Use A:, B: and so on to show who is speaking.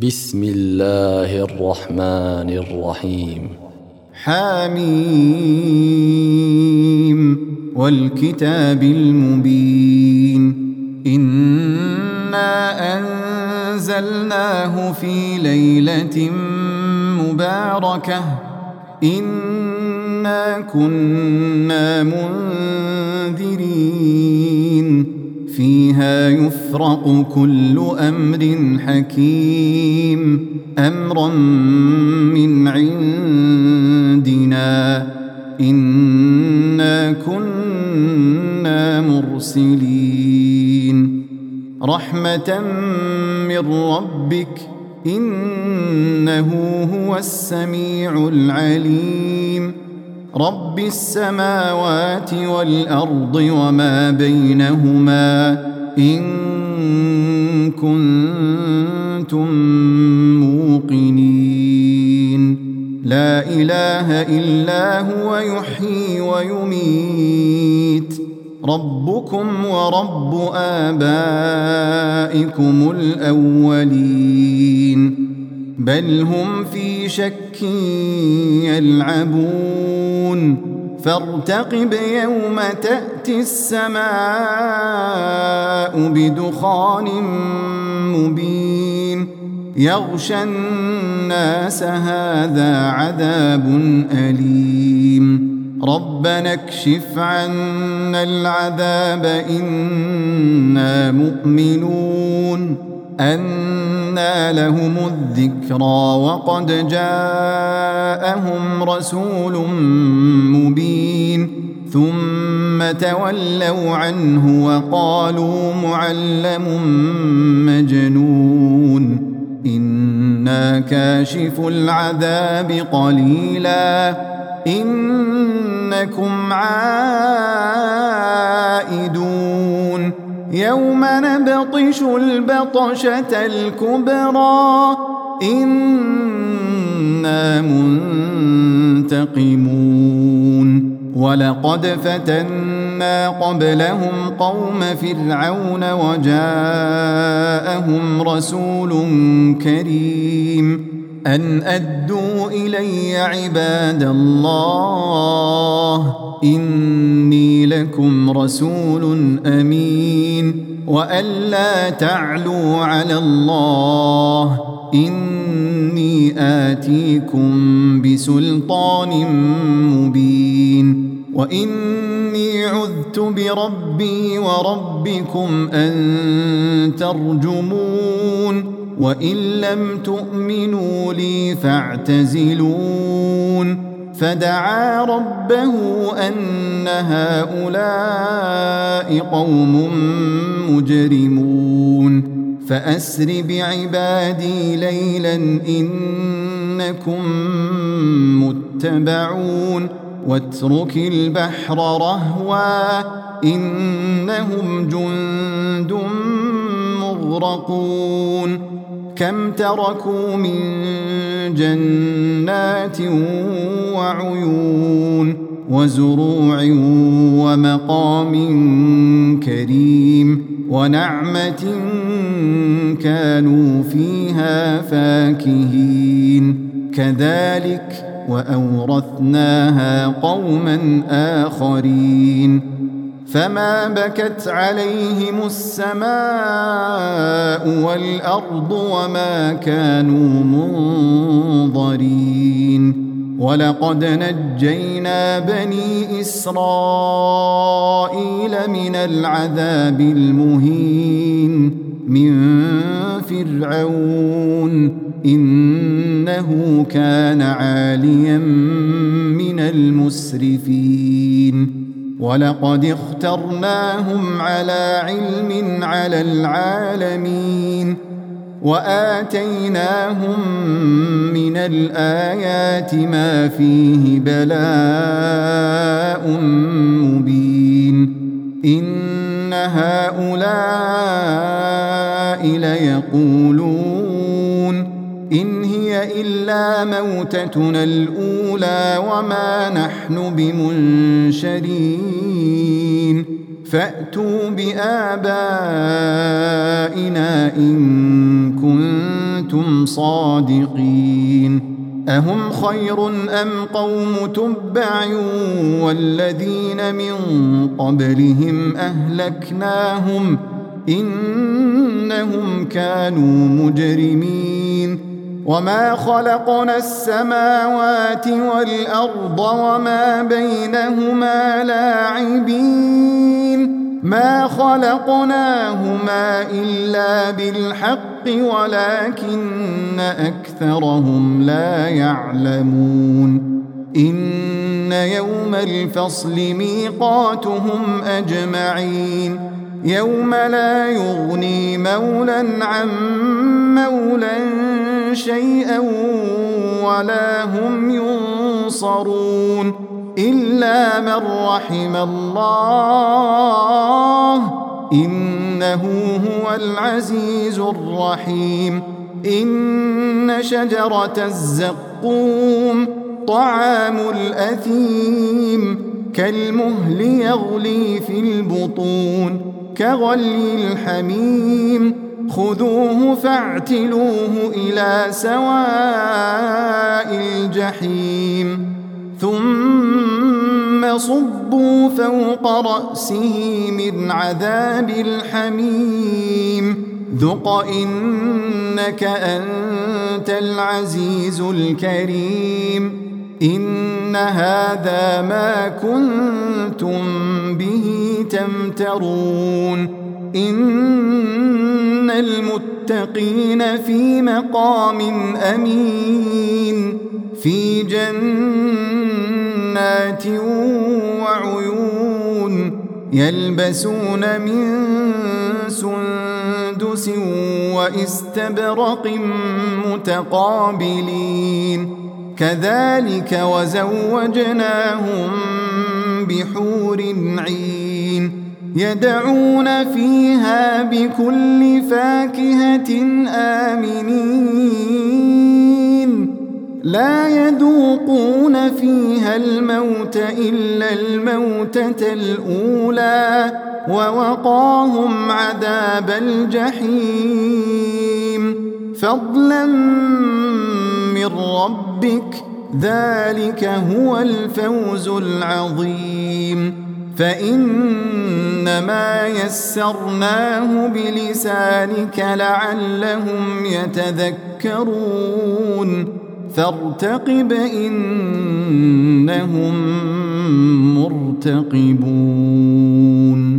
A: بسم الله الرحمن الرحيم.
B: حميم والكتاب المبين. إنا أنزلناه في ليلة مباركة إنا كنا منذرين فيها يفرق كل أمر حكيم أمرا من عندنا إنا كنا مرسلين رحمة من ربك إنه هو السميع العليم رب السماوات والأرض وما بينهما إن كنتم موقنين لا إله إلا هو يحيي ويميت ربكم ورب آبائكم الأولين بل هم في شك يلعبون فارتقب يوم تأتي السماء بدخان مبين يغشى الناس هذا عذاب أليم ربنا اكشف عنا العذاب إنا مؤمنون أنى لهم الذكرى وقد جاءهم رسول مبين ثم تولوا عنه وقالوا معلم مجنون إنا كاشف العذاب قليلا إنكم عائدون يوم نبطش البطشة الكبرى إنا منتقمون ولقد فتنا قبلهم قوم فرعون وجاءهم رسول كريم أن أدوا إلي عباد الله إني لكم رسول أمين وألا تعلوا على الله إني آتيكم بسلطان مبين وإني عذت بربي وربكم أن ترجمون وإن لم تؤمنوا لي فاعتزلون فدعا ربه أن هؤلاء قوم مجرمون فأسر بعبادي ليلا إنكم متبعون واترك البحر رهوا إنهم جند مغرقون كم تركوا من جنات وعيون وزروع ومقام كريم ونعمة كانوا فيها فاكهين كذلك وأورثناها قوما آخرين فما بكت عليهم السماء والأرض وما كانوا منظرين ولقد نجينا بني إسرائيل من العذاب المهين من فرعون إنه كان عاليا من المسرفين ولقد اخترناهم على علم على العالمين وآتيناهم من الآيات ما فيه بلاء مبين إن هؤلاء ليقولون إن هي إلا موتتنا الأولى وما نحن بمنشرين فأتوا بآبائنا إن كنتم صادقين أهم خير أم قوم تبع والذين من قبلهم أهلكناهم إنهم كانوا مجرمين وما خلقنا السماوات والأرض وما بينهما لاعبين ما خلقناهما إلا بالحق ولكن أكثرهم لا يعلمون إن يوم الفصل ميقاتهم أجمعين يوم لا يغني مولى عن مولى شيئا ولا هم ينصرون إلا من رحم الله إنه هو العزيز الرحيم إن شجرة الزقوم طعام الأثيم كالمهل يغلي في البطون كغلي الحميم خذوه فاعتلوه إلى سواء الجحيم ثم صبوا فوق رأسه من عذاب الحميم ذق إنك أنت العزيز الكريم إن هذا ما كنتم به تمترون إن المتقين في مقام أمين في جنات وعيون يلبسون من سندس واستبرق متقابلين كذلك وزوجناهم بحور عين يدعون فيها بكل فاكهة آمنين لا يذوقون فيها الموت إلا الموتة الأولى ووقاهم عذاب الجحيم فضلا من ربك ذلك هو الفوز العظيم فإنما يسرناه بلسانك لعلهم يتذكرون فارتقب إنهم مرتقبون